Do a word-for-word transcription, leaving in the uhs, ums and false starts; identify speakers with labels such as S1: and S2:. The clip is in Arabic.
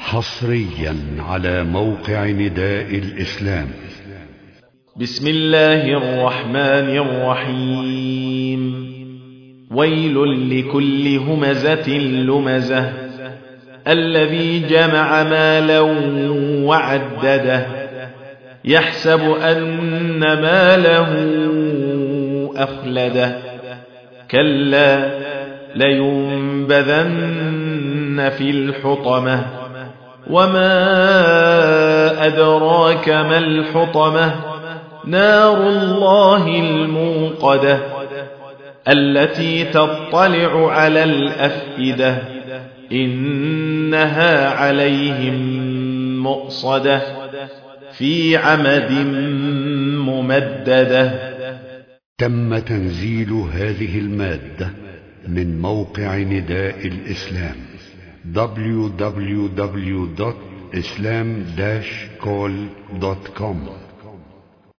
S1: حصريا على موقع نداء الإسلام.
S2: بسم الله الرحمن الرحيم. ويل لكل همزة لمزة الذي جمع مالا وعدده يحسب أن ماله أخلده كلا لينبذن في الحطمة وما أدراك ما الحطمة نار الله الموقدة التي تطلع على الأفئدة إنها عليهم مؤصدة في عمد ممددة.
S1: تم تنزيل هذه المادة من موقع نداء الإسلام دبليو دبليو دبليو دوت اسلام داش كول دوت كوم.